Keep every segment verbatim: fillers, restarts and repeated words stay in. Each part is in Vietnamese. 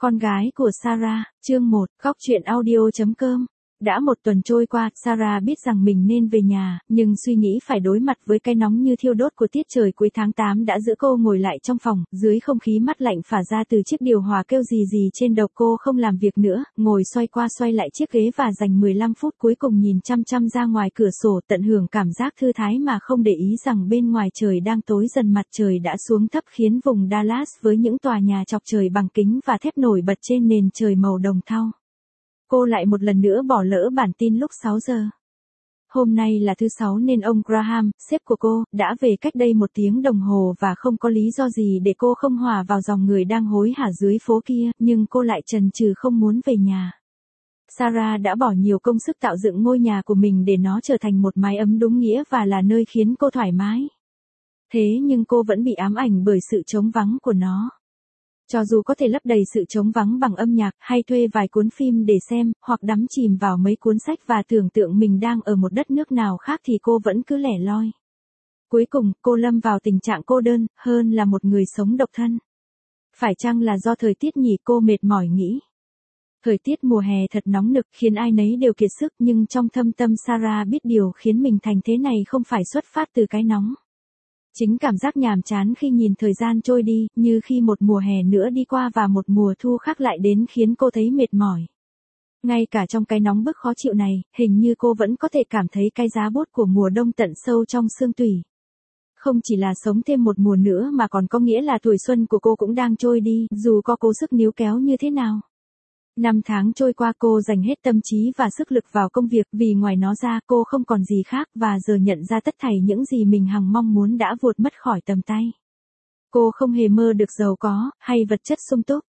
Con gái của Sarah, chương một, góc chuyện audio chấm com. Đã một tuần trôi qua, Sarah biết rằng mình nên về nhà, nhưng suy nghĩ phải đối mặt với cái nóng như thiêu đốt của tiết trời cuối tháng tám đã giữ cô ngồi lại trong phòng, dưới không khí mát lạnh phả ra từ chiếc điều hòa kêu rì rì trên đầu. Cô không làm việc nữa, ngồi xoay qua xoay lại chiếc ghế và dành mười lăm phút cuối cùng nhìn chăm chăm ra ngoài cửa sổ, tận hưởng cảm giác thư thái mà không để ý rằng bên ngoài trời đang tối dần, mặt trời đã xuống thấp khiến vùng Dallas với những tòa nhà chọc trời bằng kính và thép nổi bật trên nền trời màu đồng thau. Cô lại một lần nữa bỏ lỡ bản tin lúc sáu giờ. Hôm nay là thứ sáu nên ông Graham, sếp của cô, đã về cách đây một tiếng đồng hồ và không có lý do gì để cô không hòa vào dòng người đang hối hả dưới phố kia, nhưng cô lại chần chừ không muốn về nhà. Sarah đã bỏ nhiều công sức tạo dựng ngôi nhà của mình để nó trở thành một mái ấm đúng nghĩa và là nơi khiến cô thoải mái. Thế nhưng cô vẫn bị ám ảnh bởi sự trống vắng của nó. Cho dù có thể lấp đầy sự trống vắng bằng âm nhạc, hay thuê vài cuốn phim để xem, hoặc đắm chìm vào mấy cuốn sách và tưởng tượng mình đang ở một đất nước nào khác thì cô vẫn cứ lẻ loi. Cuối cùng, cô lâm vào tình trạng cô đơn, hơn là một người sống độc thân. Phải chăng là do thời tiết nhỉ, cô mệt mỏi nghĩ. Thời tiết mùa hè thật nóng nực khiến ai nấy đều kiệt sức, nhưng trong thâm tâm Sarah biết điều khiến mình thành thế này không phải xuất phát từ cái nóng. Chính cảm giác nhàm chán khi nhìn thời gian trôi đi, như khi một mùa hè nữa đi qua và một mùa thu khác lại đến khiến cô thấy mệt mỏi. Ngay cả trong cái nóng bức khó chịu này, hình như cô vẫn có thể cảm thấy cái giá buốt của mùa đông tận sâu trong xương tủy. Không chỉ là sống thêm một mùa nữa mà còn có nghĩa là tuổi xuân của cô cũng đang trôi đi, dù có cố sức níu kéo như thế nào. Năm tháng trôi qua, cô dành hết tâm trí và sức lực vào công việc, vì ngoài nó ra cô không còn gì khác, và giờ nhận ra tất thảy những gì mình hằng mong muốn đã vụt mất khỏi tầm tay. Cô không hề mơ được giàu có, hay vật chất sung túc.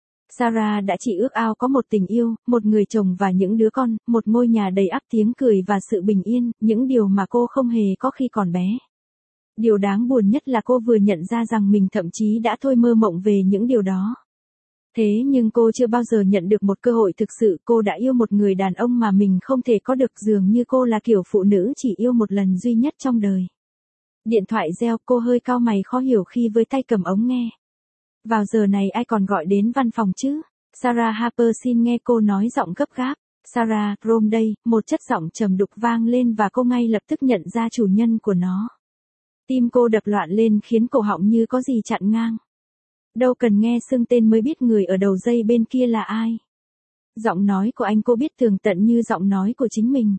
Sarah đã chỉ ước ao có một tình yêu, một người chồng và những đứa con, một ngôi nhà đầy ắp tiếng cười và sự bình yên, những điều mà cô không hề có khi còn bé. Điều đáng buồn nhất là cô vừa nhận ra rằng mình thậm chí đã thôi mơ mộng về những điều đó. Thế nhưng cô chưa bao giờ nhận được một cơ hội thực sự. Cô đã yêu một người đàn ông mà mình không thể có được, dường như cô là kiểu phụ nữ chỉ yêu một lần duy nhất trong đời. Điện thoại reo, cô hơi cau mày khó hiểu khi với tay cầm ống nghe. Vào giờ này ai còn gọi đến văn phòng chứ? Sarah Harper xin nghe, cô nói giọng gấp gáp. Sarah, Rome đây, một chất giọng trầm đục vang lên và cô ngay lập tức nhận ra chủ nhân của nó. Tim cô đập loạn lên khiến cổ họng như có gì chặn ngang. Đâu cần nghe xưng tên mới biết người ở đầu dây bên kia là ai. Giọng nói của anh cô biết tường tận như giọng nói của chính mình.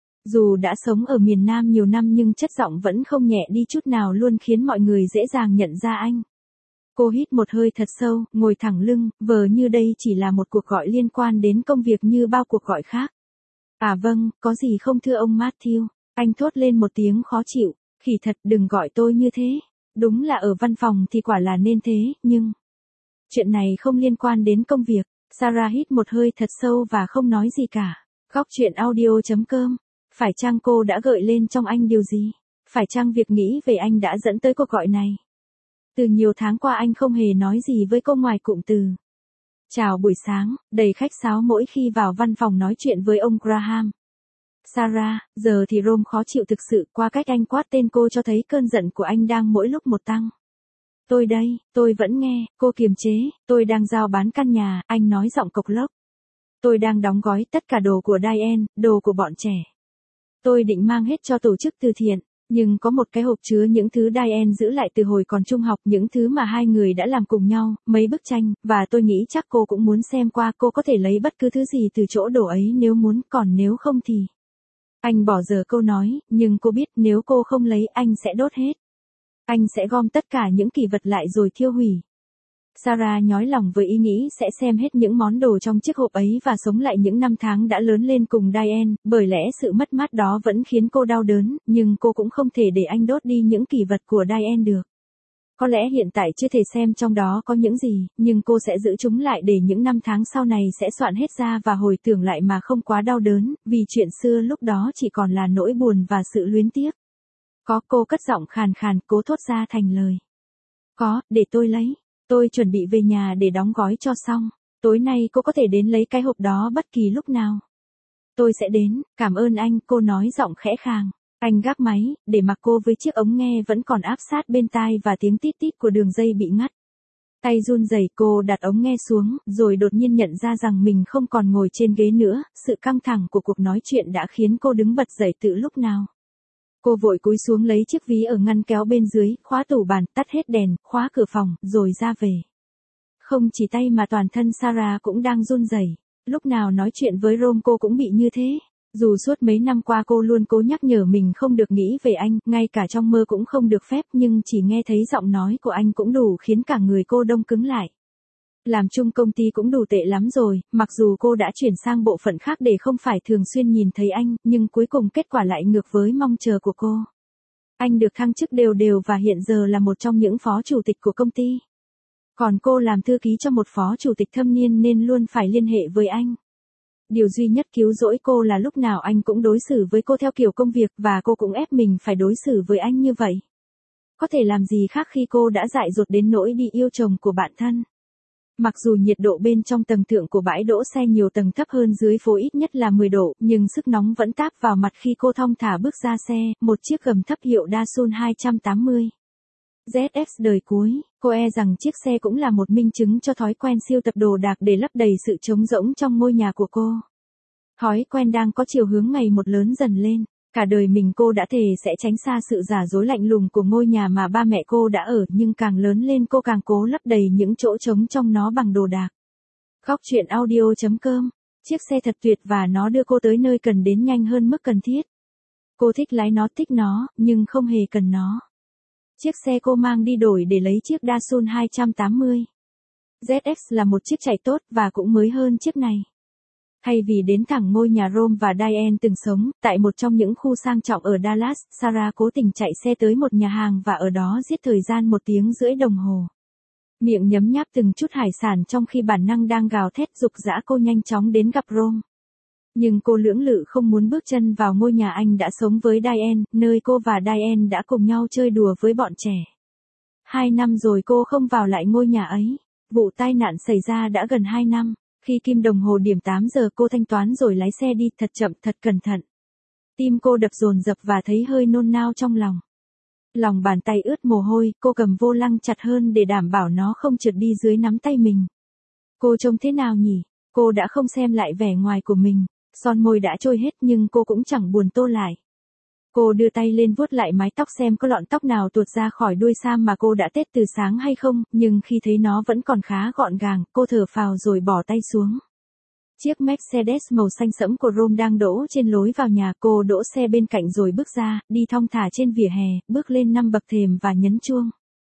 Dù đã sống ở miền Nam nhiều năm nhưng chất giọng vẫn không nhẹ đi chút nào, luôn khiến mọi người dễ dàng nhận ra anh. Cô hít một hơi thật sâu, ngồi thẳng lưng, vờ như đây chỉ là một cuộc gọi liên quan đến công việc như bao cuộc gọi khác. À vâng, có gì không thưa ông Matthew? Anh thốt lên một tiếng khó chịu. Khỉ thật, đừng gọi tôi như thế. Đúng là ở văn phòng thì quả là nên thế, nhưng... Chuyện này không liên quan đến công việc. Sarah hít một hơi thật sâu và không nói gì cả. Góc chuyện audio chấm com. Phải chăng cô đã gợi lên trong anh điều gì? Phải chăng việc nghĩ về anh đã dẫn tới cuộc gọi này? Từ nhiều tháng qua anh không hề nói gì với cô ngoài cụm từ chào buổi sáng, đầy khách sáo mỗi khi vào văn phòng nói chuyện với ông Graham. Sarah, giờ thì Rome khó chịu thực sự, qua cách anh quát tên cô cho thấy cơn giận của anh đang mỗi lúc một tăng. Tôi đây, tôi vẫn nghe, cô kiềm chế, tôi đang giao bán căn nhà, anh nói giọng cộc lốc. Tôi đang đóng gói tất cả đồ của Diane, đồ của bọn trẻ. Tôi định mang hết cho tổ chức từ thiện, nhưng có một cái hộp chứa những thứ Diane giữ lại từ hồi còn trung học, những thứ mà hai người đã làm cùng nhau, mấy bức tranh, và tôi nghĩ chắc cô cũng muốn xem qua. Cô có thể lấy bất cứ thứ gì từ chỗ đồ ấy nếu muốn, còn nếu không thì... Anh bỏ dở câu nói, nhưng cô biết nếu cô không lấy anh sẽ đốt hết. Anh sẽ gom tất cả những kỷ vật lại rồi thiêu hủy. Sarah nhói lòng với ý nghĩ sẽ xem hết những món đồ trong chiếc hộp ấy và sống lại những năm tháng đã lớn lên cùng Diane, bởi lẽ sự mất mát đó vẫn khiến cô đau đớn, nhưng cô cũng không thể để anh đốt đi những kỷ vật của Diane được. Có lẽ hiện tại chưa thể xem trong đó có những gì, nhưng cô sẽ giữ chúng lại để những năm tháng sau này sẽ soạn hết ra và hồi tưởng lại mà không quá đau đớn, vì chuyện xưa lúc đó chỉ còn là nỗi buồn và sự luyến tiếc. Có, cô cất giọng khàn khàn, cố thốt ra thành lời. Có, để tôi lấy. Tôi chuẩn bị về nhà để đóng gói cho xong. Tối nay cô có thể đến lấy cái hộp đó bất kỳ lúc nào. Tôi sẽ đến, cảm ơn anh, cô nói giọng khẽ khàng. Anh gác máy, để mặc cô với chiếc ống nghe vẫn còn áp sát bên tai và tiếng tít tít của đường dây bị ngắt. Tay run rẩy, cô đặt ống nghe xuống, rồi đột nhiên nhận ra rằng mình không còn ngồi trên ghế nữa, sự căng thẳng của cuộc nói chuyện đã khiến cô đứng bật dậy từ lúc nào. Cô vội cúi xuống lấy chiếc ví ở ngăn kéo bên dưới, khóa tủ bàn, tắt hết đèn, khóa cửa phòng, rồi ra về. Không chỉ tay mà toàn thân Sarah cũng đang run rẩy. Lúc nào nói chuyện với Rome cô cũng bị như thế. Dù suốt mấy năm qua cô luôn cố nhắc nhở mình không được nghĩ về anh, ngay cả trong mơ cũng không được phép, nhưng chỉ nghe thấy giọng nói của anh cũng đủ khiến cả người cô đông cứng lại. Làm chung công ty cũng đủ tệ lắm rồi, mặc dù cô đã chuyển sang bộ phận khác để không phải thường xuyên nhìn thấy anh, nhưng cuối cùng kết quả lại ngược với mong chờ của cô. Anh được thăng chức đều đều và hiện giờ là một trong những phó chủ tịch của công ty. Còn cô làm thư ký cho một phó chủ tịch thâm niên nên luôn phải liên hệ với anh. Điều duy nhất cứu rỗi cô là lúc nào anh cũng đối xử với cô theo kiểu công việc và cô cũng ép mình phải đối xử với anh như vậy. Có thể làm gì khác khi cô đã dại dột đến nỗi đi yêu chồng của bạn thân. Mặc dù nhiệt độ bên trong tầng thượng của bãi đỗ xe nhiều tầng thấp hơn dưới phố ít nhất là mười độ, nhưng sức nóng vẫn táp vào mặt khi cô thong thả bước ra xe, một chiếc gầm thấp hiệu Datsun hai trăm tám mươi. Z X đời cuối, cô e rằng chiếc xe cũng là một minh chứng cho thói quen siêu tập đồ đạc để lấp đầy sự trống rỗng trong ngôi nhà của cô. Thói quen đang có chiều hướng ngày một lớn dần lên. Cả đời mình cô đã thề sẽ tránh xa sự giả dối lạnh lùng của ngôi nhà mà ba mẹ cô đã ở, nhưng càng lớn lên cô càng cố lấp đầy những chỗ trống trong nó bằng đồ đạc. Góc truyện audio chấm com. Chiếc xe thật tuyệt và nó đưa cô tới nơi cần đến nhanh hơn mức cần thiết. Cô thích lái nó, thích nó, nhưng không hề cần nó. Chiếc xe cô mang đi đổi để lấy chiếc Datsun hai trăm tám mươi. Z X là một chiếc chạy tốt và cũng mới hơn chiếc này. Thay vì đến thẳng ngôi nhà Rome và Diane từng sống, tại một trong những khu sang trọng ở Dallas, Sarah cố tình chạy xe tới một nhà hàng và ở đó giết thời gian một tiếng rưỡi đồng hồ. Miệng nhấm nháp từng chút hải sản trong khi bản năng đang gào thét dục dã, cô nhanh chóng đến gặp Rome. Nhưng cô lưỡng lự không muốn bước chân vào ngôi nhà anh đã sống với Diane, nơi cô và Diane đã cùng nhau chơi đùa với bọn trẻ. Hai năm rồi cô không vào lại ngôi nhà ấy. Vụ tai nạn xảy ra đã gần hai năm. Khi kim đồng hồ điểm tám giờ cô thanh toán rồi lái xe đi thật chậm, thật cẩn thận. Tim cô đập dồn dập và thấy hơi nôn nao trong lòng. Lòng bàn tay ướt mồ hôi, cô cầm vô lăng chặt hơn để đảm bảo nó không trượt đi dưới nắm tay mình. Cô trông thế nào nhỉ? Cô đã không xem lại vẻ ngoài của mình. Son môi đã trôi hết nhưng cô cũng chẳng buồn tô lại. Cô đưa tay lên vuốt lại mái tóc xem có lọn tóc nào tuột ra khỏi đuôi sam mà cô đã tết từ sáng hay không, nhưng khi thấy nó vẫn còn khá gọn gàng, cô thở phào rồi bỏ tay xuống. Chiếc Mercedes màu xanh sẫm của Rome đang đỗ trên lối vào nhà, cô đỗ xe bên cạnh rồi bước ra, đi thong thả trên vỉa hè, bước lên năm bậc thềm và nhấn chuông.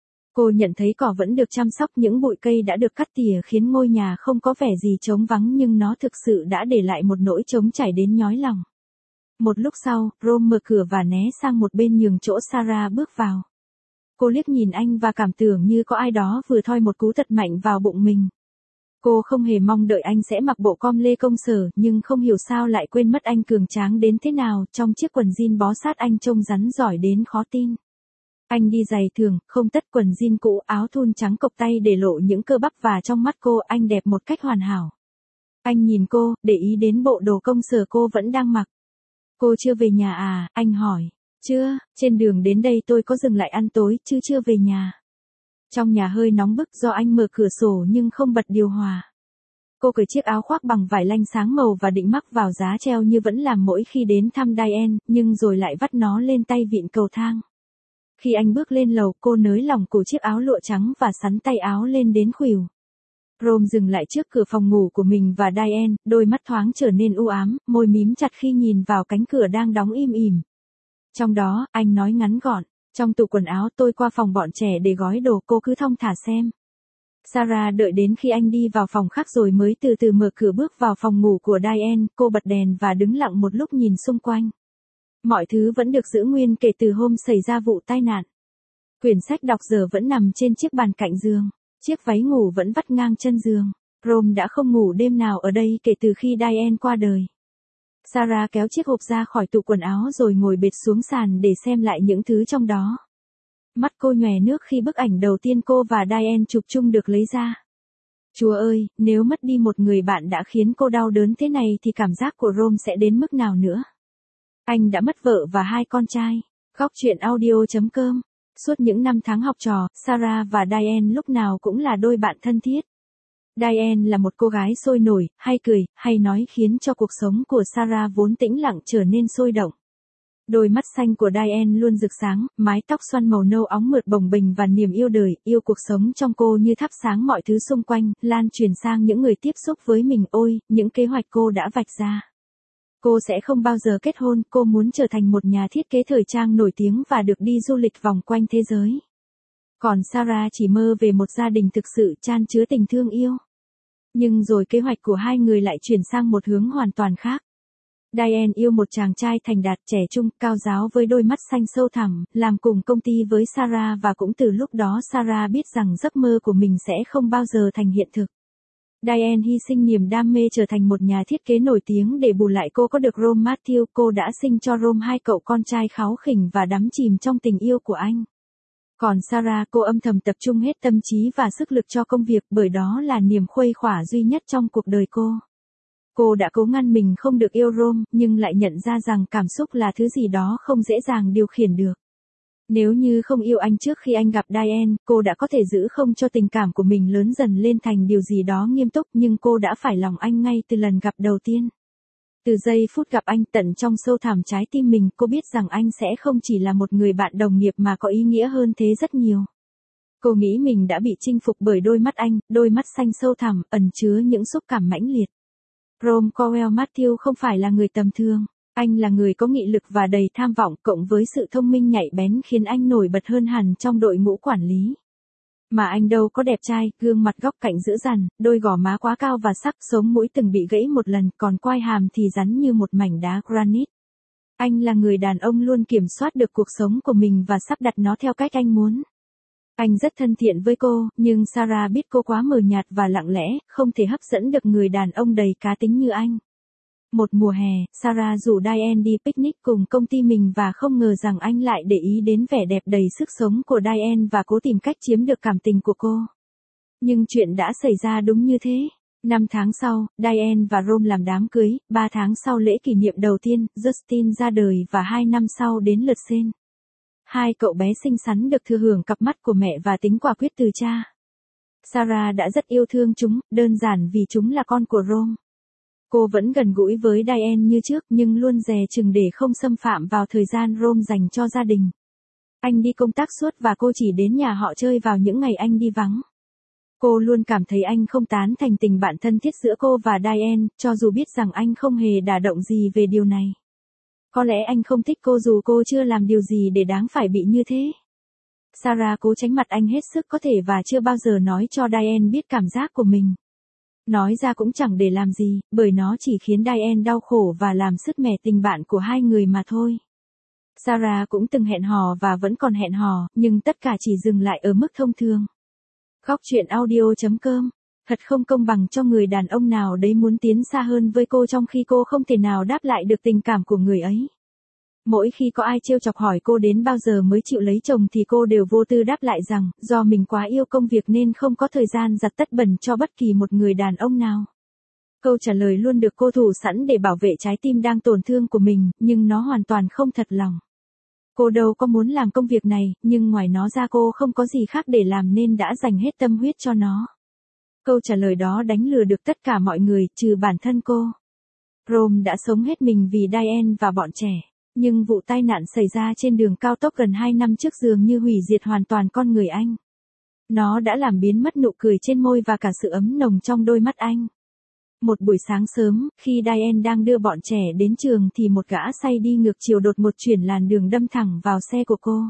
Cô nhận thấy cỏ vẫn được chăm sóc, những bụi cây đã được cắt tỉa khiến ngôi nhà không có vẻ gì trống vắng nhưng nó thực sự đã để lại một nỗi trống trải đến nhói lòng. Một lúc sau, Rome mở cửa và né sang một bên nhường chỗ Sarah bước vào. Cô liếc nhìn anh và cảm tưởng như có ai đó vừa thoi một cú thật mạnh vào bụng mình. Cô không hề mong đợi anh sẽ mặc bộ com lê công sở, nhưng không hiểu sao lại quên mất anh cường tráng đến thế nào, trong chiếc quần jean bó sát anh trông rắn giỏi đến khó tin. Anh đi giày thường, không tất, quần jean cũ, áo thun trắng cộc tay để lộ những cơ bắp và trong mắt cô anh đẹp một cách hoàn hảo. Anh nhìn cô, để ý đến bộ đồ công sở cô vẫn đang mặc. Cô chưa về nhà à, anh hỏi. Chưa, trên đường đến đây tôi có dừng lại ăn tối, chứ chưa về nhà. Trong nhà hơi nóng bức do anh mở cửa sổ nhưng không bật điều hòa. Cô cởi chiếc áo khoác bằng vải lanh sáng màu và định mắc vào giá treo như vẫn làm mỗi khi đến thăm Diane, nhưng rồi lại vắt nó lên tay vịn cầu thang. Khi anh bước lên lầu, cô nới lỏng cổ chiếc áo lụa trắng và xắn tay áo lên đến khuỷu. Rome dừng lại trước cửa phòng ngủ của mình và Diane, đôi mắt thoáng trở nên u ám, môi mím chặt khi nhìn vào cánh cửa đang đóng im ỉm. Trong đó, anh nói ngắn gọn, trong tủ quần áo tôi qua phòng bọn trẻ để gói đồ, cô cứ thong thả xem. Sarah đợi đến khi anh đi vào phòng khác rồi mới từ từ mở cửa bước vào phòng ngủ của Diane, cô bật đèn và đứng lặng một lúc nhìn xung quanh. Mọi thứ vẫn được giữ nguyên kể từ hôm xảy ra vụ tai nạn. Quyển sách đọc giờ vẫn nằm trên chiếc bàn cạnh giường. Chiếc váy ngủ vẫn vắt ngang chân giường. Rome đã không ngủ đêm nào ở đây kể từ khi Diane qua đời. Sarah kéo chiếc hộp ra khỏi tủ quần áo rồi ngồi bệt xuống sàn để xem lại những thứ trong đó. Mắt cô nhòe nước khi bức ảnh đầu tiên cô và Diane chụp chung được lấy ra. Chúa ơi, nếu mất đi một người bạn đã khiến cô đau đớn thế này thì cảm giác của Rome sẽ đến mức nào nữa? Anh đã mất vợ và hai con trai. Góc truyện audio chấm com Suốt những năm tháng học trò, Sarah và Diane lúc nào cũng là đôi bạn thân thiết. Diane là một cô gái sôi nổi, hay cười, hay nói khiến cho cuộc sống của Sarah vốn tĩnh lặng trở nên sôi động. Đôi mắt xanh của Diane luôn rực sáng, mái tóc xoăn màu nâu óng mượt bồng bềnh và niềm yêu đời, yêu cuộc sống trong cô như thắp sáng mọi thứ xung quanh, lan truyền sang những người tiếp xúc với mình. Ôi, những kế hoạch cô đã vạch ra. Cô sẽ không bao giờ kết hôn, cô muốn trở thành một nhà thiết kế thời trang nổi tiếng và được đi du lịch vòng quanh thế giới. Còn Sarah chỉ mơ về một gia đình thực sự chan chứa tình thương yêu. Nhưng rồi kế hoạch của hai người lại chuyển sang một hướng hoàn toàn khác. Diane yêu một chàng trai thành đạt, trẻ trung, cao ráo với đôi mắt xanh sâu thẳm, làm cùng công ty với Sarah và cũng từ lúc đó Sarah biết rằng giấc mơ của mình sẽ không bao giờ thành hiện thực. Diane hy sinh niềm đam mê trở thành một nhà thiết kế nổi tiếng để bù lại cô có được Rome Matthew. Cô đã sinh cho Rome hai cậu con trai kháu khỉnh và đắm chìm trong tình yêu của anh. Còn Sarah, cô âm thầm tập trung hết tâm trí và sức lực cho công việc, bởi đó là niềm khuây khỏa duy nhất trong cuộc đời cô. Cô đã cố ngăn mình không được yêu Rome, nhưng lại nhận ra rằng cảm xúc là thứ gì đó không dễ dàng điều khiển được. Nếu như không yêu anh trước khi anh gặp Diane, cô đã có thể giữ không cho tình cảm của mình lớn dần lên thành điều gì đó nghiêm túc, nhưng cô đã phải lòng anh ngay từ lần gặp đầu tiên. Từ giây phút gặp anh, tận trong sâu thẳm trái tim mình, cô biết rằng anh sẽ không chỉ là một người bạn đồng nghiệp mà có ý nghĩa hơn thế rất nhiều. Cô nghĩ mình đã bị chinh phục bởi đôi mắt anh, đôi mắt xanh sâu thẳm, ẩn chứa những xúc cảm mãnh liệt. Rome Cowell Matthew không phải là người tầm thường. Anh là người có nghị lực và đầy tham vọng, cộng với sự thông minh nhạy bén khiến anh nổi bật hơn hẳn trong đội ngũ quản lý. Mà anh đâu có đẹp trai, gương mặt góc cạnh dữ dằn, đôi gò má quá cao và sắc, sống mũi từng bị gãy một lần, còn quai hàm thì rắn như một mảnh đá granite. Anh là người đàn ông luôn kiểm soát được cuộc sống của mình và sắp đặt nó theo cách anh muốn. Anh rất thân thiện với cô, nhưng Sarah biết cô quá mờ nhạt và lặng lẽ, không thể hấp dẫn được người đàn ông đầy cá tính như anh. Một mùa hè, Sarah rủ Diane đi picnic cùng công ty mình và không ngờ rằng anh lại để ý đến vẻ đẹp đầy sức sống của Diane và cố tìm cách chiếm được cảm tình của cô. Nhưng chuyện đã xảy ra đúng như thế. Năm tháng sau, Diane và Rome làm đám cưới, ba tháng sau lễ kỷ niệm đầu tiên, Justin ra đời và hai năm sau đến lượt Shane. Hai cậu bé xinh xắn được thừa hưởng cặp mắt của mẹ và tính quả quyết từ cha. Sarah đã rất yêu thương chúng, đơn giản vì chúng là con của Rome. Cô vẫn gần gũi với Diane như trước nhưng luôn dè chừng để không xâm phạm vào thời gian Rome dành cho gia đình. Anh đi công tác suốt và cô chỉ đến nhà họ chơi vào những ngày anh đi vắng. Cô luôn cảm thấy anh không tán thành tình bạn thân thiết giữa cô và Diane, cho dù biết rằng anh không hề đả động gì về điều này. Có lẽ anh không thích cô dù cô chưa làm điều gì để đáng phải bị như thế. Sarah cố tránh mặt anh hết sức có thể và chưa bao giờ nói cho Diane biết cảm giác của mình. Nói ra cũng chẳng để làm gì, bởi nó chỉ khiến Diane đau khổ và làm sứt mẻ tình bạn của hai người mà thôi. Sarah cũng từng hẹn hò và vẫn còn hẹn hò, nhưng tất cả chỉ dừng lại ở mức thông thường. Góc truyện audio chấm com. Thật không công bằng cho người đàn ông nào đấy muốn tiến xa hơn với cô trong khi cô không thể nào đáp lại được tình cảm của người ấy. Mỗi khi có ai trêu chọc hỏi cô đến bao giờ mới chịu lấy chồng thì cô đều vô tư đáp lại rằng, do mình quá yêu công việc nên không có thời gian giặt tất bẩn cho bất kỳ một người đàn ông nào. Câu trả lời luôn được cô thủ sẵn để bảo vệ trái tim đang tổn thương của mình, nhưng nó hoàn toàn không thật lòng. Cô đâu có muốn làm công việc này, nhưng ngoài nó ra cô không có gì khác để làm nên đã dành hết tâm huyết cho nó. Câu trả lời đó đánh lừa được tất cả mọi người, trừ bản thân cô. Rome đã sống hết mình vì Diane và bọn trẻ. Nhưng vụ tai nạn xảy ra trên đường cao tốc gần hai năm trước dường như hủy diệt hoàn toàn con người anh. Nó đã làm biến mất nụ cười trên môi và cả sự ấm nồng trong đôi mắt anh. Một buổi sáng sớm, khi Diane đang đưa bọn trẻ đến trường thì một gã say đi ngược chiều đột một chuyển làn đường đâm thẳng vào xe của cô.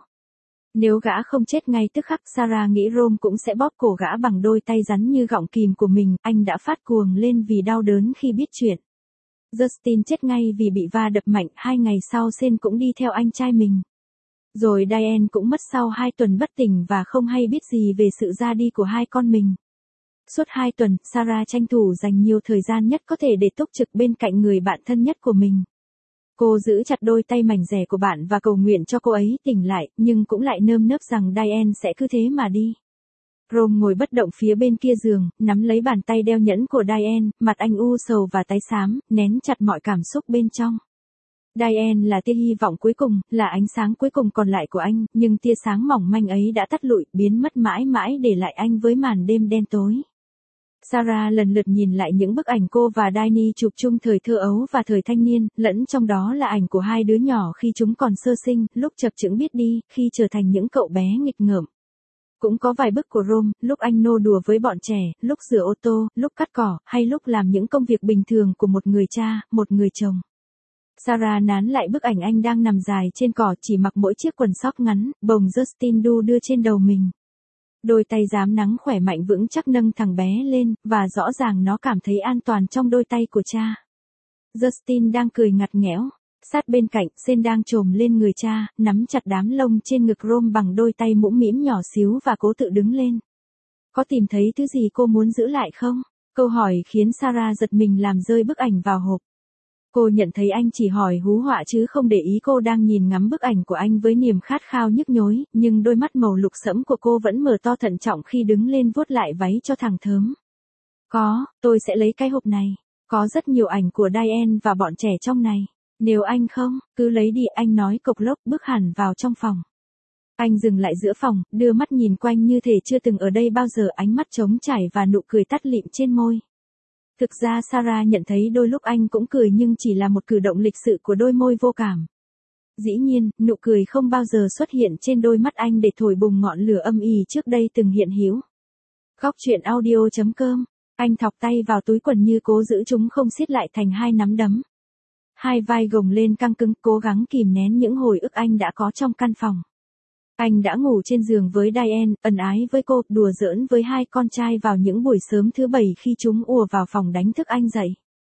Nếu gã không chết ngay tức khắc, Sarah nghĩ Rome cũng sẽ bóp cổ gã bằng đôi tay rắn như gọng kìm của mình. Anh đã phát cuồng lên vì đau đớn khi biết chuyện. Justin chết ngay vì bị va đập mạnh, hai ngày sau Shane cũng đi theo anh trai mình. Rồi Diane cũng mất sau hai tuần bất tỉnh và không hay biết gì về sự ra đi của hai con mình. Suốt hai tuần, Sarah tranh thủ dành nhiều thời gian nhất có thể để túc trực bên cạnh người bạn thân nhất của mình. Cô giữ chặt đôi tay mảnh dẻ của bạn và cầu nguyện cho cô ấy tỉnh lại, nhưng cũng lại nơm nớp rằng Diane sẽ cứ thế mà đi. Rome ngồi bất động phía bên kia giường, nắm lấy bàn tay đeo nhẫn của Diane, mặt anh u sầu và tái xám, nén chặt mọi cảm xúc bên trong. Diane là tia hy vọng cuối cùng, là ánh sáng cuối cùng còn lại của anh, nhưng tia sáng mỏng manh ấy đã tắt lụi, biến mất mãi mãi để lại anh với màn đêm đen tối. Sarah lần lượt nhìn lại những bức ảnh cô và Danny chụp chung thời thơ ấu và thời thanh niên, lẫn trong đó là ảnh của hai đứa nhỏ khi chúng còn sơ sinh, lúc chập chững biết đi, khi trở thành những cậu bé nghịch ngợm. Cũng có vài bức của Rome, lúc anh nô đùa với bọn trẻ, lúc rửa ô tô, lúc cắt cỏ, hay lúc làm những công việc bình thường của một người cha, một người chồng. Sarah nán lại bức ảnh anh đang nằm dài trên cỏ chỉ mặc mỗi chiếc quần sóc ngắn, bồng Justin đu đưa trên đầu mình. Đôi tay rám nắng khỏe mạnh vững chắc nâng thằng bé lên, và rõ ràng nó cảm thấy an toàn trong đôi tay của cha. Justin đang cười ngặt nghẽo. Sát bên cạnh, Sen đang chồm lên người cha, nắm chặt đám lông trên ngực Rome bằng đôi tay mũm mĩm nhỏ xíu và cố tự đứng lên. Có tìm thấy thứ gì cô muốn giữ lại không? Câu hỏi khiến Sarah giật mình làm rơi bức ảnh vào hộp. Cô nhận thấy anh chỉ hỏi hú họa chứ không để ý cô đang nhìn ngắm bức ảnh của anh với niềm khát khao nhức nhối, nhưng đôi mắt màu lục sẫm của cô vẫn mở to thận trọng khi đứng lên vuốt lại váy cho thằng thớm. Có, tôi sẽ lấy cái hộp này. Có rất nhiều ảnh của Diane và bọn trẻ trong này. Nếu anh không, cứ lấy đi, anh nói cộc lốc bước hẳn vào trong phòng. Anh dừng lại giữa phòng, đưa mắt nhìn quanh như thể chưa từng ở đây bao giờ, ánh mắt trống trải và nụ cười tắt lịm trên môi. Thực ra Sarah nhận thấy đôi lúc anh cũng cười nhưng chỉ là một cử động lịch sự của đôi môi vô cảm. Dĩ nhiên, nụ cười không bao giờ xuất hiện trên đôi mắt anh để thổi bùng ngọn lửa âm ỉ trước đây từng hiện hữu. Góc truyện audio chấm com. Anh thọc tay vào túi quần như cố giữ chúng không siết lại thành hai nắm đấm. Hai vai gồng lên căng cứng, cố gắng kìm nén những hồi ức anh đã có trong căn phòng. Anh đã ngủ trên giường với Diane, ân ái với cô, đùa giỡn với hai con trai vào những buổi sớm thứ bảy khi chúng ùa vào phòng đánh thức anh dậy.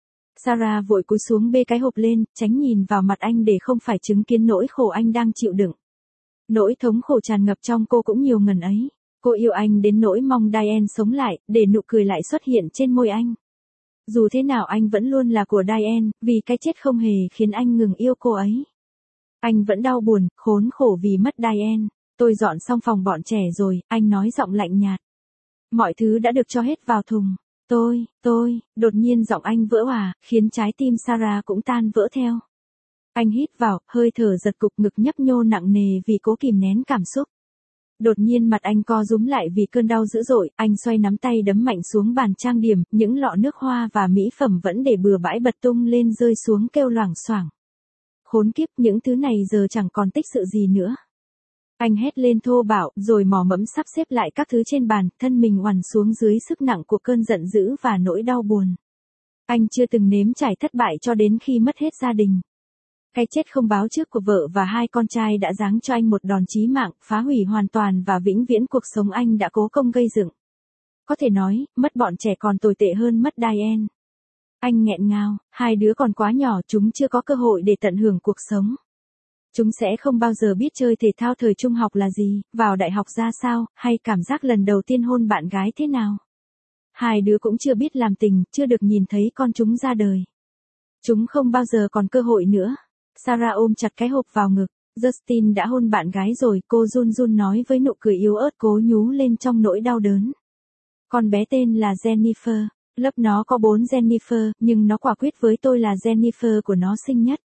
Sarah vội cúi xuống bê cái hộp lên, tránh nhìn vào mặt anh để không phải chứng kiến nỗi khổ anh đang chịu đựng. Nỗi thống khổ tràn ngập trong cô cũng nhiều ngần ấy. Cô yêu anh đến nỗi mong Diane sống lại, để nụ cười lại xuất hiện trên môi anh. Dù thế nào anh vẫn luôn là của Diane, vì cái chết không hề khiến anh ngừng yêu cô ấy. Anh vẫn đau buồn, khốn khổ vì mất Diane. Tôi dọn xong phòng bọn trẻ rồi, anh nói giọng lạnh nhạt. Mọi thứ đã được cho hết vào thùng. Tôi, tôi, đột nhiên giọng anh vỡ òa, khiến trái tim Sarah cũng tan vỡ theo. Anh hít vào, hơi thở giật cục, ngực nhấp nhô nặng nề vì cố kìm nén cảm xúc. Đột nhiên mặt anh co rúm lại vì cơn đau dữ dội, anh xoay nắm tay đấm mạnh xuống bàn trang điểm, những lọ nước hoa và mỹ phẩm vẫn để bừa bãi bật tung lên rơi xuống kêu loảng xoảng. Khốn kiếp, những thứ này giờ chẳng còn tích sự gì nữa. Anh hét lên thô bạo, rồi mò mẫm sắp xếp lại các thứ trên bàn, thân mình oằn xuống dưới sức nặng của cơn giận dữ và nỗi đau buồn. Anh chưa từng nếm trải thất bại cho đến khi mất hết gia đình. Cái chết không báo trước của vợ và hai con trai đã giáng cho anh một đòn chí mạng, phá hủy hoàn toàn và vĩnh viễn cuộc sống anh đã cố công gây dựng. Có thể nói, mất bọn trẻ còn tồi tệ hơn mất Diane. Anh nghẹn ngào, hai đứa còn quá nhỏ, chúng chưa có cơ hội để tận hưởng cuộc sống. Chúng sẽ không bao giờ biết chơi thể thao thời trung học là gì, vào đại học ra sao, hay cảm giác lần đầu tiên hôn bạn gái thế nào. Hai đứa cũng chưa biết làm tình, chưa được nhìn thấy con chúng ra đời. Chúng không bao giờ còn cơ hội nữa. Sarah ôm chặt cái hộp vào ngực. Justin đã hôn bạn gái rồi, cô run run nói với nụ cười yếu ớt cố nhú lên trong nỗi đau đớn. Con bé tên là Jennifer. Lớp nó có bốn Jennifer, nhưng nó quả quyết với tôi là Jennifer của nó xinh nhất.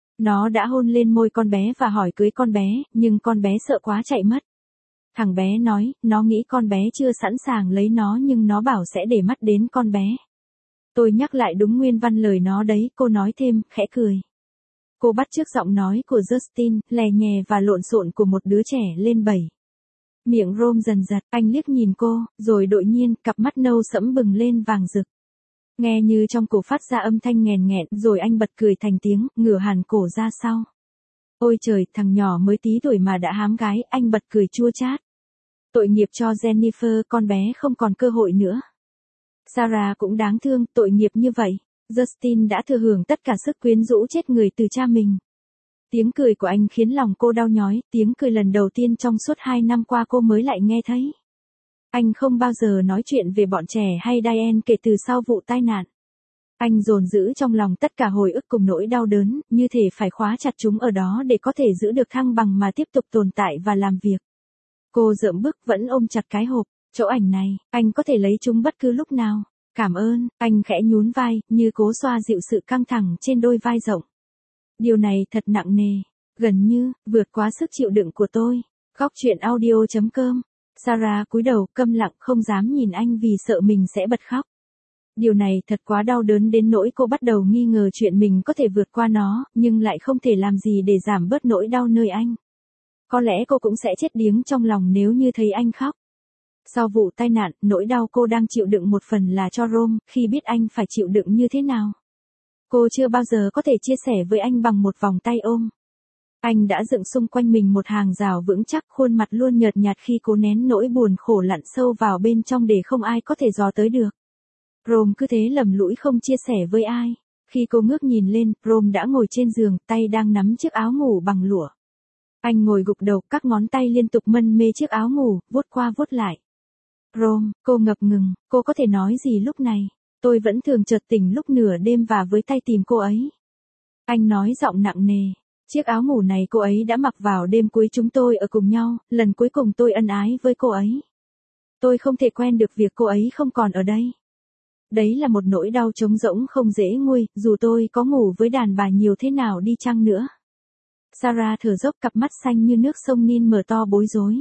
Nó đã hôn lên môi con bé và hỏi cưới con bé, nhưng con bé sợ quá chạy mất. Thằng bé nói, nó nghĩ con bé chưa sẵn sàng lấy nó nhưng nó bảo sẽ để mắt đến con bé. Tôi nhắc lại đúng nguyên văn lời nó đấy, cô nói thêm, khẽ cười. Cô bắt chước giọng nói của Justin, lè nhè và lộn xộn của một đứa trẻ lên bảy. Miệng Rome dần giật, anh liếc nhìn cô, rồi đột nhiên, cặp mắt nâu sẫm bừng lên vàng rực. Nghe như trong cổ phát ra âm thanh nghèn nghẹn, rồi anh bật cười thành tiếng, ngửa hẳn cổ ra sau. Ôi trời, thằng nhỏ mới tí tuổi mà đã hám gái, anh bật cười chua chát. Tội nghiệp cho Jennifer, con bé không còn cơ hội nữa. Sarah cũng đáng thương, tội nghiệp như vậy. Justin đã thừa hưởng tất cả sức quyến rũ chết người từ cha mình. Tiếng cười của anh khiến lòng cô đau nhói, tiếng cười lần đầu tiên trong suốt hai năm qua cô mới lại nghe thấy. Anh không bao giờ nói chuyện về bọn trẻ hay Diane kể từ sau vụ tai nạn. Anh dồn giữ trong lòng tất cả hồi ức cùng nỗi đau đớn, như thể phải khóa chặt chúng ở đó để có thể giữ được thăng bằng mà tiếp tục tồn tại và làm việc. Cô dợm bước vẫn ôm chặt cái hộp, chỗ ảnh này, anh có thể lấy chúng bất cứ lúc nào. Cảm ơn, anh khẽ nhún vai, như cố xoa dịu sự căng thẳng trên đôi vai rộng. Điều này thật nặng nề, gần như, vượt quá sức chịu đựng của tôi. Góc chuyện audio chấm com. Sarah cúi đầu, câm lặng, không dám nhìn anh vì sợ mình sẽ bật khóc. Điều này thật quá đau đớn đến nỗi cô bắt đầu nghi ngờ chuyện mình có thể vượt qua nó, nhưng lại không thể làm gì để giảm bớt nỗi đau nơi anh. Có lẽ cô cũng sẽ chết điếng trong lòng nếu như thấy anh khóc. Sau vụ tai nạn, nỗi đau cô đang chịu đựng một phần là cho Rome, khi biết anh phải chịu đựng như thế nào. Cô chưa bao giờ có thể chia sẻ với anh bằng một vòng tay ôm. Anh đã dựng xung quanh mình một hàng rào vững chắc, khuôn mặt luôn nhợt nhạt khi cố nén nỗi buồn khổ lặn sâu vào bên trong để không ai có thể dò tới được. Rome cứ thế lầm lũi không chia sẻ với ai. Khi cô ngước nhìn lên, Rome đã ngồi trên giường, tay đang nắm chiếc áo ngủ bằng lụa. Anh ngồi gục đầu, các ngón tay liên tục mân mê chiếc áo ngủ, vuốt qua vuốt lại. Rome, cô ngập ngừng, cô có thể nói gì lúc này? Tôi vẫn thường chợt tỉnh lúc nửa đêm và với tay tìm cô ấy. Anh nói giọng nặng nề. Chiếc áo ngủ này cô ấy đã mặc vào đêm cuối chúng tôi ở cùng nhau, lần cuối cùng tôi ân ái với cô ấy. Tôi không thể quen được việc cô ấy không còn ở đây. Đấy là một nỗi đau trống rỗng không dễ nguôi, dù tôi có ngủ với đàn bà nhiều thế nào đi chăng nữa. Sarah thở dốc, cặp mắt xanh như nước sông Nin mở to bối rối.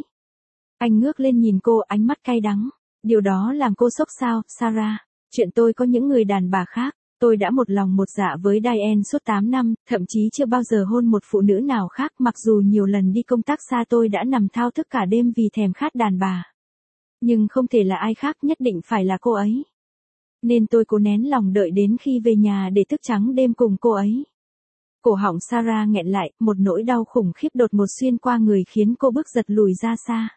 Anh ngước lên nhìn cô, ánh mắt cay đắng. Điều đó làm cô sốc sao, Sarah? Chuyện tôi có những người đàn bà khác. Tôi đã một lòng một dạ với Diane suốt tám năm, thậm chí chưa bao giờ hôn một phụ nữ nào khác, mặc dù nhiều lần đi công tác xa tôi đã nằm thao thức cả đêm vì thèm khát đàn bà. Nhưng không thể là ai khác, nhất định phải là cô ấy. Nên tôi cố nén lòng đợi đến khi về nhà để thức trắng đêm cùng cô ấy. Cổ họng Sarah nghẹn lại, một nỗi đau khủng khiếp đột ngột xuyên qua người khiến cô bước giật lùi ra xa.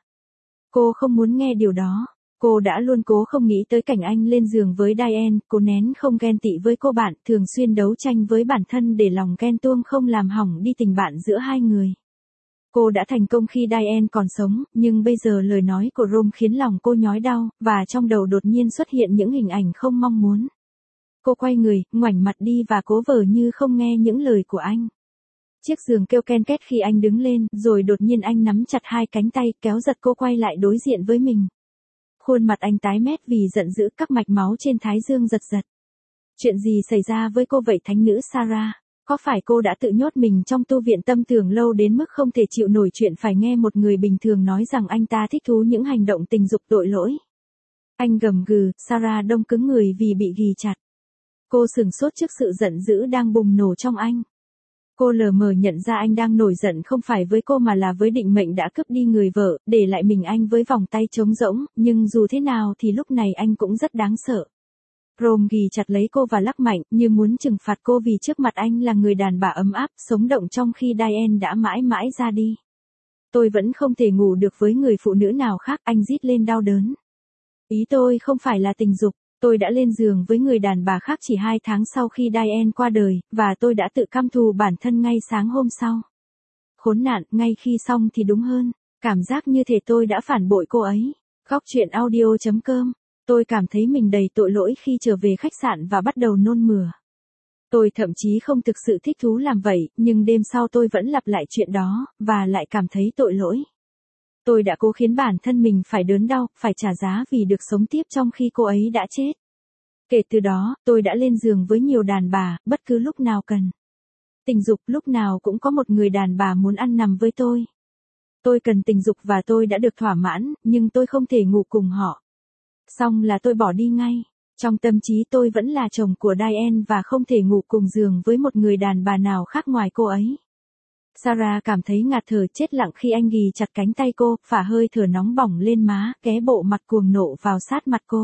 Cô không muốn nghe điều đó. Cô đã luôn cố không nghĩ tới cảnh anh lên giường với Diane, cố nén không ghen tị với cô bạn, thường xuyên đấu tranh với bản thân để lòng ghen tuông không làm hỏng đi tình bạn giữa hai người. Cô đã thành công khi Diane còn sống, nhưng bây giờ lời nói của Rome khiến lòng cô nhói đau, và trong đầu đột nhiên xuất hiện những hình ảnh không mong muốn. Cô quay người, ngoảnh mặt đi và cố vờ như không nghe những lời của anh. Chiếc giường kêu ken két khi anh đứng lên, rồi đột nhiên anh nắm chặt hai cánh tay, kéo giật cô quay lại đối diện với mình. Khuôn mặt anh tái mét vì giận dữ, các mạch máu trên thái dương giật giật. Chuyện gì xảy ra với cô vậy thánh nữ Sarah? Có phải cô đã tự nhốt mình trong tu viện tâm tưởng lâu đến mức không thể chịu nổi chuyện phải nghe một người bình thường nói rằng anh ta thích thú những hành động tình dục tội lỗi? Anh gầm gừ, Sarah đông cứng người vì bị ghì chặt. Cô sửng sốt trước sự giận dữ đang bùng nổ trong anh. Cô lờ mờ nhận ra anh đang nổi giận không phải với cô mà là với định mệnh đã cướp đi người vợ, để lại mình anh với vòng tay trống rỗng, nhưng dù thế nào thì lúc này anh cũng rất đáng sợ. Rome ghì chặt lấy cô và lắc mạnh, như muốn trừng phạt cô vì trước mặt anh là người đàn bà ấm áp, sống động trong khi Diane đã mãi mãi ra đi. Tôi vẫn không thể ngủ được với người phụ nữ nào khác, anh rít lên đau đớn. Ý tôi không phải là tình dục. Tôi đã lên giường với người đàn bà khác chỉ hai tháng sau khi Diane qua đời, và tôi đã tự căm thù bản thân ngay sáng hôm sau. Khốn nạn, ngay khi xong thì đúng hơn. Cảm giác như thể tôi đã phản bội cô ấy. Góc chuyện audio chấm com. Tôi cảm thấy mình đầy tội lỗi khi trở về khách sạn và bắt đầu nôn mửa. Tôi thậm chí không thực sự thích thú làm vậy, nhưng đêm sau tôi vẫn lặp lại chuyện đó, và lại cảm thấy tội lỗi. Tôi đã cố khiến bản thân mình phải đớn đau, phải trả giá vì được sống tiếp trong khi cô ấy đã chết. Kể từ đó, tôi đã lên giường với nhiều đàn bà, bất cứ lúc nào cần. Tình dục, lúc nào cũng có một người đàn bà muốn ăn nằm với tôi. Tôi cần tình dục và tôi đã được thỏa mãn, nhưng tôi không thể ngủ cùng họ. Xong là tôi bỏ đi ngay. Trong tâm trí tôi vẫn là chồng của Diane và không thể ngủ cùng giường với một người đàn bà nào khác ngoài cô ấy. Sarah cảm thấy ngạt thở chết lặng khi anh ghì chặt cánh tay cô, phả hơi thở nóng bỏng lên má, ghé bộ mặt cuồng nộ vào sát mặt cô.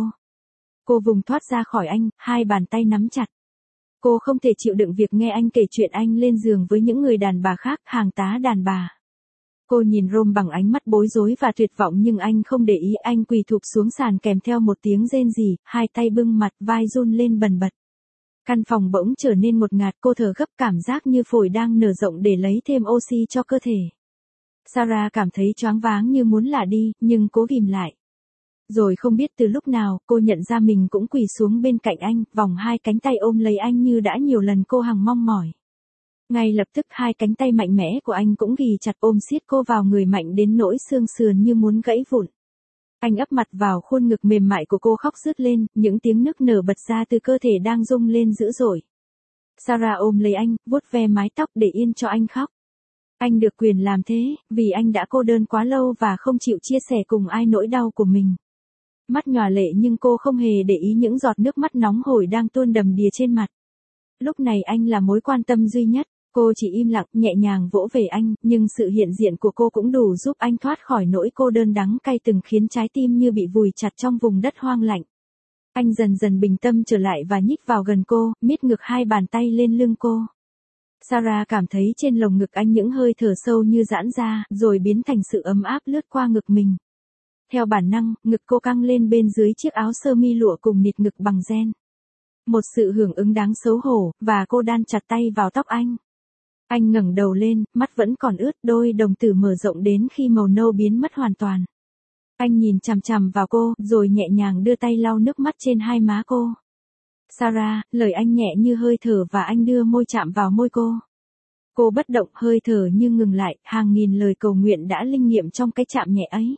Cô vùng thoát ra khỏi anh, hai bàn tay nắm chặt. Cô không thể chịu đựng việc nghe anh kể chuyện anh lên giường với những người đàn bà khác, hàng tá đàn bà. Cô nhìn Rome bằng ánh mắt bối rối và tuyệt vọng nhưng anh không để ý, anh quỳ thụp xuống sàn kèm theo một tiếng rên rỉ, hai tay bưng mặt, vai run lên bần bật. Căn phòng bỗng trở nên ngột ngạt, cô thở gấp, cảm giác như phổi đang nở rộng để lấy thêm oxy cho cơ thể. Sarah cảm thấy choáng váng như muốn lả đi, nhưng cố ghìm lại. Rồi không biết từ lúc nào, cô nhận ra mình cũng quỳ xuống bên cạnh anh, vòng hai cánh tay ôm lấy anh như đã nhiều lần cô hằng mong mỏi. Ngay lập tức hai cánh tay mạnh mẽ của anh cũng ghì chặt ôm siết cô vào người mạnh đến nỗi xương sườn như muốn gãy vụn. Anh ấp mặt vào khuôn ngực mềm mại của cô, khóc rướt lên, những tiếng nức nở bật ra từ cơ thể đang rung lên dữ dội. Sarah ôm lấy anh, vuốt ve mái tóc để yên cho anh khóc. Anh được quyền làm thế, vì anh đã cô đơn quá lâu và không chịu chia sẻ cùng ai nỗi đau của mình. Mắt nhòa lệ nhưng cô không hề để ý những giọt nước mắt nóng hổi đang tuôn đầm đìa trên mặt. Lúc này anh là mối quan tâm duy nhất, cô chỉ im lặng, nhẹ nhàng vỗ về anh, nhưng sự hiện diện của cô cũng đủ giúp anh thoát khỏi nỗi cô đơn đắng cay từng khiến trái tim như bị vùi chặt trong vùng đất hoang lạnh. Anh dần dần bình tâm trở lại và nhích vào gần cô, miết ngực hai bàn tay lên lưng cô. Sarah cảm thấy trên lồng ngực anh những hơi thở sâu như giãn ra, rồi biến thành sự ấm áp lướt qua ngực mình. Theo bản năng, ngực cô căng lên bên dưới chiếc áo sơ mi lụa cùng nịt ngực bằng ren. Một sự hưởng ứng đáng xấu hổ, và cô đan chặt tay vào tóc anh. Anh ngẩng đầu lên, mắt vẫn còn ướt, đôi đồng tử mở rộng đến khi màu nâu biến mất hoàn toàn. Anh nhìn chằm chằm vào cô, rồi nhẹ nhàng đưa tay lau nước mắt trên hai má cô. Sarah, lời anh nhẹ như hơi thở và anh đưa môi chạm vào môi cô. Cô bất động, hơi thở như ngừng lại, hàng nghìn lời cầu nguyện đã linh nghiệm trong cái chạm nhẹ ấy.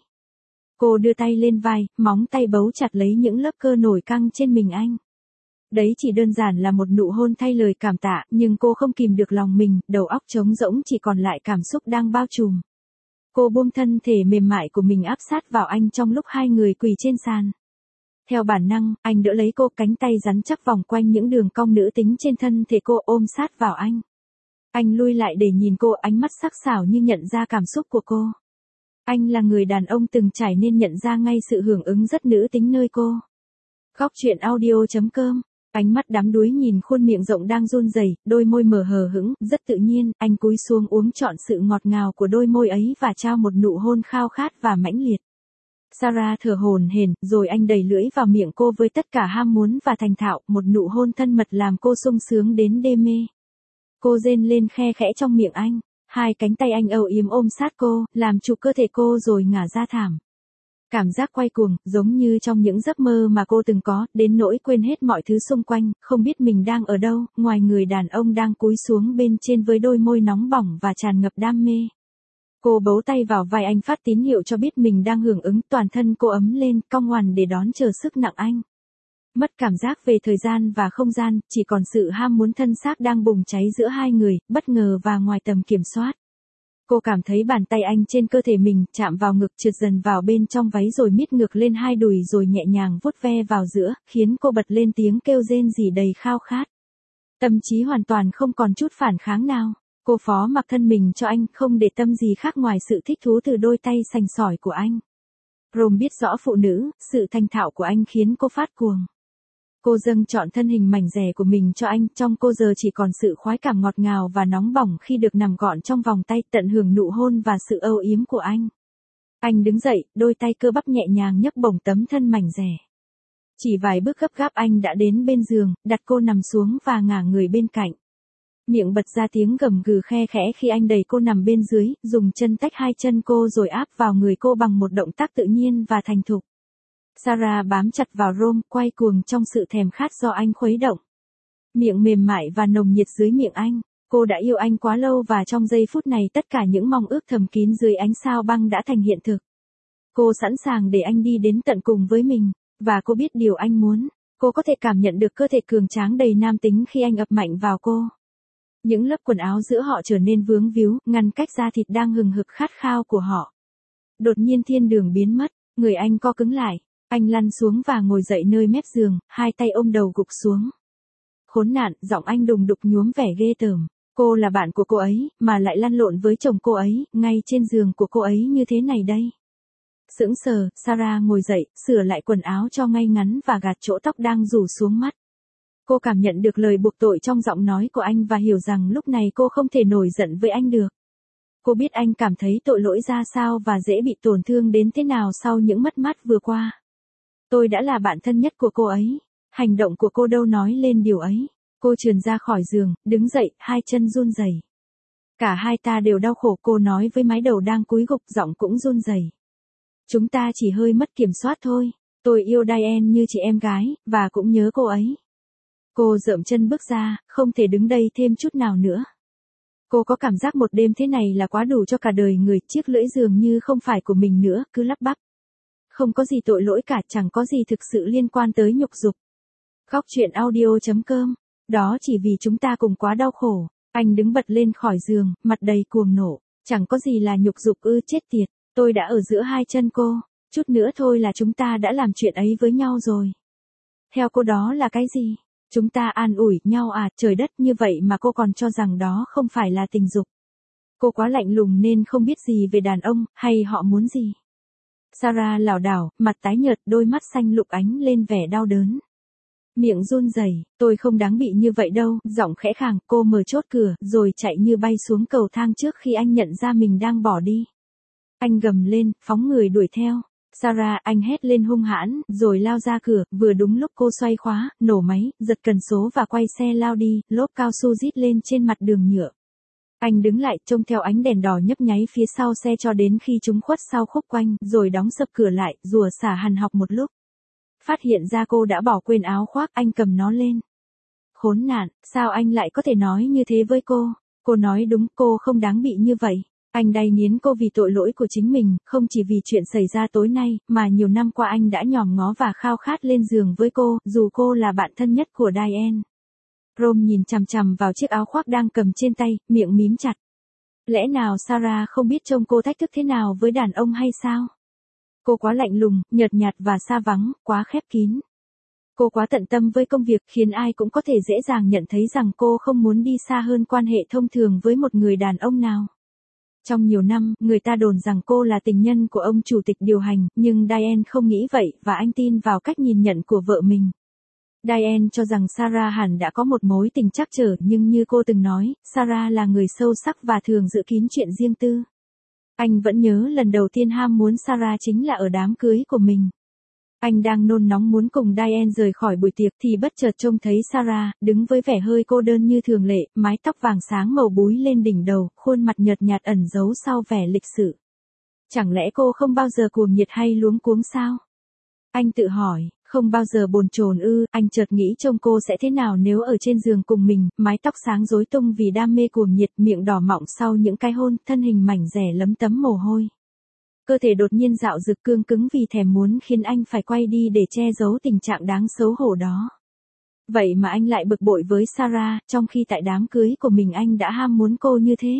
Cô đưa tay lên vai, móng tay bấu chặt lấy những lớp cơ nổi căng trên mình anh. Đấy chỉ đơn giản là một nụ hôn thay lời cảm tạ, nhưng cô không kìm được lòng mình, đầu óc trống rỗng chỉ còn lại cảm xúc đang bao trùm. Cô buông thân thể mềm mại của mình áp sát vào anh trong lúc hai người quỳ trên sàn. Theo bản năng, anh đỡ lấy cô, cánh tay rắn chắc vòng quanh những đường cong nữ tính trên thân thể cô, ôm sát vào anh. Anh lui lại để nhìn cô, ánh mắt sắc sảo như nhận ra cảm xúc của cô. Anh là người đàn ông từng trải nên nhận ra ngay sự hưởng ứng rất nữ tính nơi cô. Góc truyện audio chấm com. Ánh mắt đắm đuối nhìn khuôn miệng rộng đang run rẩy, đôi môi mờ hờ hững, rất tự nhiên, anh cúi xuống uống trọn sự ngọt ngào của đôi môi ấy và trao một nụ hôn khao khát và mãnh liệt. Sarah thở hổn hển, rồi anh đẩy lưỡi vào miệng cô với tất cả ham muốn và thành thạo, một nụ hôn thân mật làm cô sung sướng đến đê mê. Cô rên lên khe khẽ trong miệng anh, hai cánh tay anh âu yếm ôm sát cô, làm chủ cơ thể cô rồi ngả ra thảm. Cảm giác quay cuồng, giống như trong những giấc mơ mà cô từng có, đến nỗi quên hết mọi thứ xung quanh, không biết mình đang ở đâu, ngoài người đàn ông đang cúi xuống bên trên với đôi môi nóng bỏng và tràn ngập đam mê. Cô bấu tay vào vai anh phát tín hiệu cho biết mình đang hưởng ứng, toàn thân cô ấm lên, cong ngoằn để đón chờ sức nặng anh. Mất cảm giác về thời gian và không gian, chỉ còn sự ham muốn thân xác đang bùng cháy giữa hai người, bất ngờ và ngoài tầm kiểm soát. Cô cảm thấy bàn tay anh trên cơ thể mình, chạm vào ngực, trượt dần vào bên trong váy rồi miết ngược lên hai đùi rồi nhẹ nhàng vuốt ve vào giữa, khiến cô bật lên tiếng kêu rên rỉ đầy khao khát. Tâm trí hoàn toàn không còn chút phản kháng nào. Cô phó mặc thân mình cho anh, không để tâm gì khác ngoài sự thích thú từ đôi tay sành sỏi của anh. Rome biết rõ phụ nữ, sự thành thạo của anh khiến cô phát cuồng. Cô dâng trọn thân hình mảnh dẻ của mình cho anh, trong cô giờ chỉ còn sự khoái cảm ngọt ngào và nóng bỏng khi được nằm gọn trong vòng tay, tận hưởng nụ hôn và sự âu yếm của anh. Anh đứng dậy, đôi tay cơ bắp nhẹ nhàng nhấc bổng tấm thân mảnh dẻ. Chỉ vài bước gấp gáp anh đã đến bên giường, đặt cô nằm xuống và ngả người bên cạnh. Miệng bật ra tiếng gầm gừ khe khẽ khi anh đẩy cô nằm bên dưới, dùng chân tách hai chân cô rồi áp vào người cô bằng một động tác tự nhiên và thành thục. Sarah bám chặt vào Rome, quay cuồng trong sự thèm khát do anh khuấy động. Miệng mềm mại và nồng nhiệt dưới miệng anh, cô đã yêu anh quá lâu và trong giây phút này tất cả những mong ước thầm kín dưới ánh sao băng đã thành hiện thực. Cô sẵn sàng để anh đi đến tận cùng với mình, và cô biết điều anh muốn. Cô có thể cảm nhận được cơ thể cường tráng đầy nam tính khi anh ập mạnh vào cô. Những lớp quần áo giữa họ trở nên vướng víu, ngăn cách da thịt đang hừng hực khát khao của họ. Đột nhiên thiên đường biến mất, người anh co cứng lại. Anh lăn xuống và ngồi dậy nơi mép giường, hai tay ôm đầu gục xuống. Khốn nạn, giọng anh đùng đục nhuốm vẻ ghê tởm. Cô là bạn của cô ấy, mà lại lăn lộn với chồng cô ấy, ngay trên giường của cô ấy như thế này đây. Sững sờ, Sarah ngồi dậy, sửa lại quần áo cho ngay ngắn và gạt chỗ tóc đang rủ xuống mắt. Cô cảm nhận được lời buộc tội trong giọng nói của anh và hiểu rằng lúc này cô không thể nổi giận với anh được. Cô biết anh cảm thấy tội lỗi ra sao và dễ bị tổn thương đến thế nào sau những mất mát vừa qua. Tôi đã là bạn thân nhất của cô ấy. Hành động của cô đâu nói lên điều ấy. Cô trườn ra khỏi giường, đứng dậy, hai chân run rẩy. Cả hai ta đều đau khổ, cô nói với mái đầu đang cúi gục, giọng cũng run rẩy. Chúng ta chỉ hơi mất kiểm soát thôi. Tôi yêu Diane như chị em gái, và cũng nhớ cô ấy. Cô dợm chân bước ra, không thể đứng đây thêm chút nào nữa. Cô có cảm giác một đêm thế này là quá đủ cho cả đời người, chiếc lưỡi dường như không phải của mình nữa, cứ lắp bắp. Không có gì tội lỗi cả, chẳng có gì thực sự liên quan tới nhục dục. Góc truyện audio chấm com Đó chỉ vì chúng ta cùng quá đau khổ. Anh đứng bật lên khỏi giường, mặt đầy cuồng nộ. Chẳng có gì là nhục dục ư, chết tiệt. Tôi đã ở giữa hai chân cô. Chút nữa thôi là chúng ta đã làm chuyện ấy với nhau rồi. Theo cô đó là cái gì? Chúng ta an ủi nhau à, trời đất, như vậy mà cô còn cho rằng đó không phải là tình dục. Cô quá lạnh lùng nên không biết gì về đàn ông, hay họ muốn gì. Sarah lảo đảo, mặt tái nhợt, đôi mắt xanh lục ánh lên vẻ đau đớn. Miệng run rẩy, tôi không đáng bị như vậy đâu, giọng khẽ khàng, cô mở chốt cửa, rồi chạy như bay xuống cầu thang trước khi anh nhận ra mình đang bỏ đi. Anh gầm lên, phóng người đuổi theo. Sarah, anh hét lên hung hãn, rồi lao ra cửa, vừa đúng lúc cô xoay khóa, nổ máy, giật cần số và quay xe lao đi, lốp cao su rít lên trên mặt đường nhựa. Anh đứng lại, trông theo ánh đèn đỏ nhấp nháy phía sau xe cho đến khi chúng khuất sau khúc quanh, rồi đóng sập cửa lại, rủa xả hằn học một lúc. Phát hiện ra cô đã bỏ quên áo khoác, anh cầm nó lên. Khốn nạn, sao anh lại có thể nói như thế với cô? Cô nói đúng, cô không đáng bị như vậy. Anh đay nghiến cô vì tội lỗi của chính mình, không chỉ vì chuyện xảy ra tối nay, mà nhiều năm qua anh đã nhòm ngó và khao khát lên giường với cô, dù cô là bạn thân nhất của Diane. Rome nhìn chằm chằm vào chiếc áo khoác đang cầm trên tay, miệng mím chặt. Lẽ nào Sarah không biết trông cô thách thức thế nào với đàn ông hay sao? Cô quá lạnh lùng, nhợt nhạt và xa vắng, quá khép kín. Cô quá tận tâm với công việc khiến ai cũng có thể dễ dàng nhận thấy rằng cô không muốn đi xa hơn quan hệ thông thường với một người đàn ông nào. Trong nhiều năm, người ta đồn rằng cô là tình nhân của ông chủ tịch điều hành, nhưng Diane không nghĩ vậy và anh tin vào cách nhìn nhận của vợ mình. Diane cho rằng Sarah hẳn đã có một mối tình trắc trở, nhưng như cô từng nói, Sarah là người sâu sắc và thường giữ kín chuyện riêng tư. Anh vẫn nhớ lần đầu tiên ham muốn Sarah chính là ở đám cưới của mình. Anh đang nôn nóng muốn cùng Diane rời khỏi buổi tiệc thì bất chợt trông thấy Sarah, đứng với vẻ hơi cô đơn như thường lệ, mái tóc vàng sáng màu búi lên đỉnh đầu, khuôn mặt nhợt nhạt ẩn giấu sau vẻ lịch sự. Chẳng lẽ cô không bao giờ cuồng nhiệt hay luống cuống sao? Anh tự hỏi, không bao giờ bồn chồn ư? Anh chợt nghĩ trông cô sẽ thế nào nếu ở trên giường cùng mình, mái tóc sáng rối tung vì đam mê cuồng nhiệt, miệng đỏ mọng sau những cái hôn, thân hình mảnh dẻ lấm tấm mồ hôi. Cơ thể đột nhiên dạo dực cương cứng vì thèm muốn khiến anh phải quay đi để che giấu tình trạng đáng xấu hổ đó. Vậy mà anh lại bực bội với Sarah, trong khi tại đám cưới của mình anh đã ham muốn cô như thế.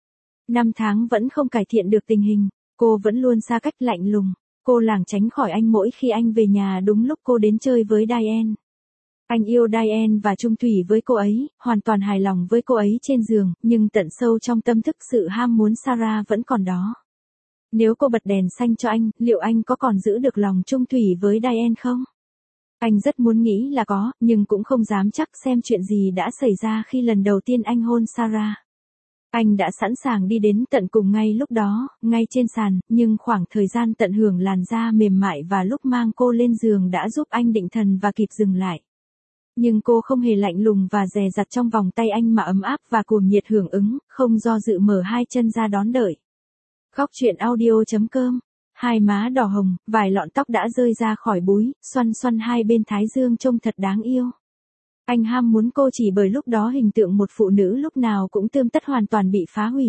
Năm tháng vẫn không cải thiện được tình hình, cô vẫn luôn xa cách lạnh lùng. Cô lảng tránh khỏi anh mỗi khi anh về nhà đúng lúc cô đến chơi với Diane. Anh yêu Diane và chung thủy với cô ấy, hoàn toàn hài lòng với cô ấy trên giường, nhưng tận sâu trong tâm thức sự ham muốn Sarah vẫn còn đó. Nếu cô bật đèn xanh cho anh, liệu anh có còn giữ được lòng chung thủy với Diane không? Anh rất muốn nghĩ là có, nhưng cũng không dám chắc xem chuyện gì đã xảy ra khi lần đầu tiên anh hôn Sarah. Anh đã sẵn sàng đi đến tận cùng ngay lúc đó, ngay trên sàn, nhưng khoảng thời gian tận hưởng làn da mềm mại và lúc mang cô lên giường đã giúp anh định thần và kịp dừng lại. Nhưng cô không hề lạnh lùng và dè dặt trong vòng tay anh mà ấm áp và cuồng nhiệt hưởng ứng, không do dự mở hai chân ra đón đợi. Góc truyện audio chấm com. Hai má đỏ hồng, vài lọn tóc đã rơi ra khỏi búi, xoăn xoăn hai bên thái dương trông thật đáng yêu. Anh ham muốn cô chỉ bởi lúc đó hình tượng một phụ nữ lúc nào cũng tươm tất hoàn toàn bị phá hủy.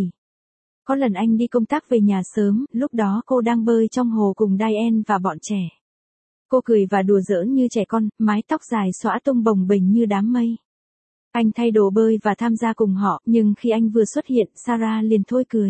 Có lần anh đi công tác về nhà sớm, lúc đó cô đang bơi trong hồ cùng Diane và bọn trẻ. Cô cười và đùa giỡn như trẻ con, mái tóc dài xõa tung bồng bềnh như đám mây. Anh thay đồ bơi và tham gia cùng họ, nhưng khi anh vừa xuất hiện, Sarah liền thôi cười.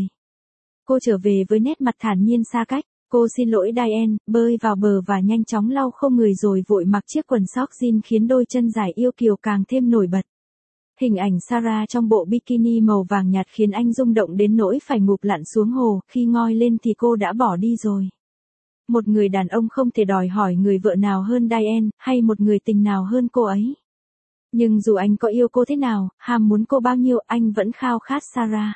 Cô trở về với nét mặt thản nhiên xa cách. Cô xin lỗi Diane, bơi vào bờ và nhanh chóng lau khô người rồi vội mặc chiếc quần sóc jean khiến đôi chân dài yêu kiều càng thêm nổi bật. Hình ảnh Sarah trong bộ bikini màu vàng nhạt khiến anh rung động đến nỗi phải ngụp lặn xuống hồ, khi ngoi lên thì cô đã bỏ đi rồi. Một người đàn ông không thể đòi hỏi người vợ nào hơn Diane, hay một người tình nào hơn cô ấy. Nhưng dù anh có yêu cô thế nào, ham muốn cô bao nhiêu, anh vẫn khao khát Sarah.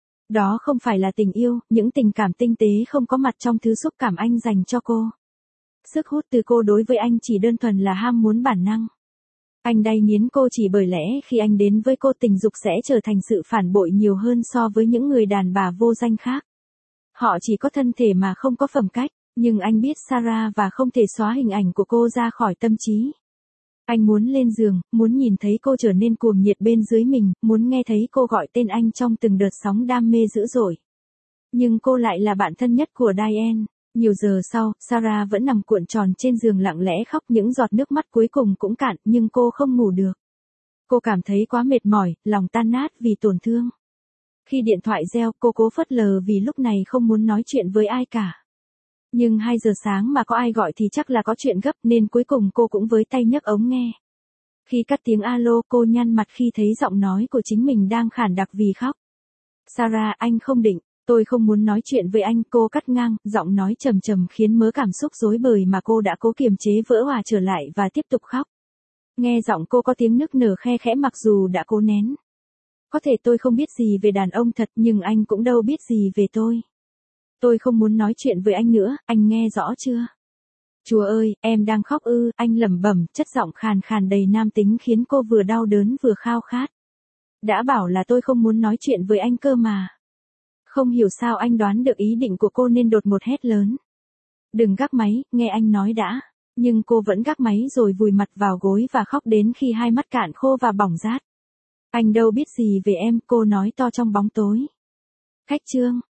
Đó không phải là tình yêu, những tình cảm tinh tế không có mặt trong thứ xúc cảm anh dành cho cô. Sức hút từ cô đối với anh chỉ đơn thuần là ham muốn bản năng. Anh đay nghiến cô chỉ bởi lẽ khi anh đến với cô tình dục sẽ trở thành sự phản bội nhiều hơn so với những người đàn bà vô danh khác. Họ chỉ có thân thể mà không có phẩm cách, nhưng anh biết Sarah và không thể xóa hình ảnh của cô ra khỏi tâm trí. Anh muốn lên giường, muốn nhìn thấy cô trở nên cuồng nhiệt bên dưới mình, muốn nghe thấy cô gọi tên anh trong từng đợt sóng đam mê dữ dội. Nhưng cô lại là bạn thân nhất của Diane. Nhiều giờ sau, Sarah vẫn nằm cuộn tròn trên giường lặng lẽ khóc, những giọt nước mắt cuối cùng cũng cạn, nhưng cô không ngủ được. Cô cảm thấy quá mệt mỏi, lòng tan nát vì tổn thương. Khi điện thoại reo, cô cố phớt lờ vì lúc này không muốn nói chuyện với ai cả. Nhưng hai giờ sáng mà có ai gọi thì chắc là có chuyện gấp nên cuối cùng cô cũng với tay nhấc ống nghe. Khi cắt tiếng alo, cô nhăn mặt khi thấy giọng nói của chính mình đang khản đặc vì khóc. Sarah, anh không định, tôi không muốn nói chuyện với anh, cô cắt ngang, giọng nói trầm trầm khiến mớ cảm xúc rối bời mà cô đã cố kiềm chế vỡ òa trở lại và tiếp tục khóc. Nghe giọng cô có tiếng nức nở khe khẽ mặc dù đã cố nén. Có thể tôi không biết gì về đàn ông thật nhưng anh cũng đâu biết gì về tôi. Tôi không muốn nói chuyện với anh nữa, anh nghe rõ chưa? Chúa ơi, em đang khóc ư, anh lẩm bẩm, chất giọng khàn khàn đầy nam tính khiến cô vừa đau đớn vừa khao khát. Đã bảo là tôi không muốn nói chuyện với anh cơ mà. Không hiểu sao anh đoán được ý định của cô nên đột ngột hét lớn. Đừng gác máy, nghe anh nói đã. Nhưng cô vẫn gác máy rồi vùi mặt vào gối và khóc đến khi hai mắt cạn khô và bỏng rát. Anh đâu biết gì về em, cô nói to trong bóng tối. Khách chương.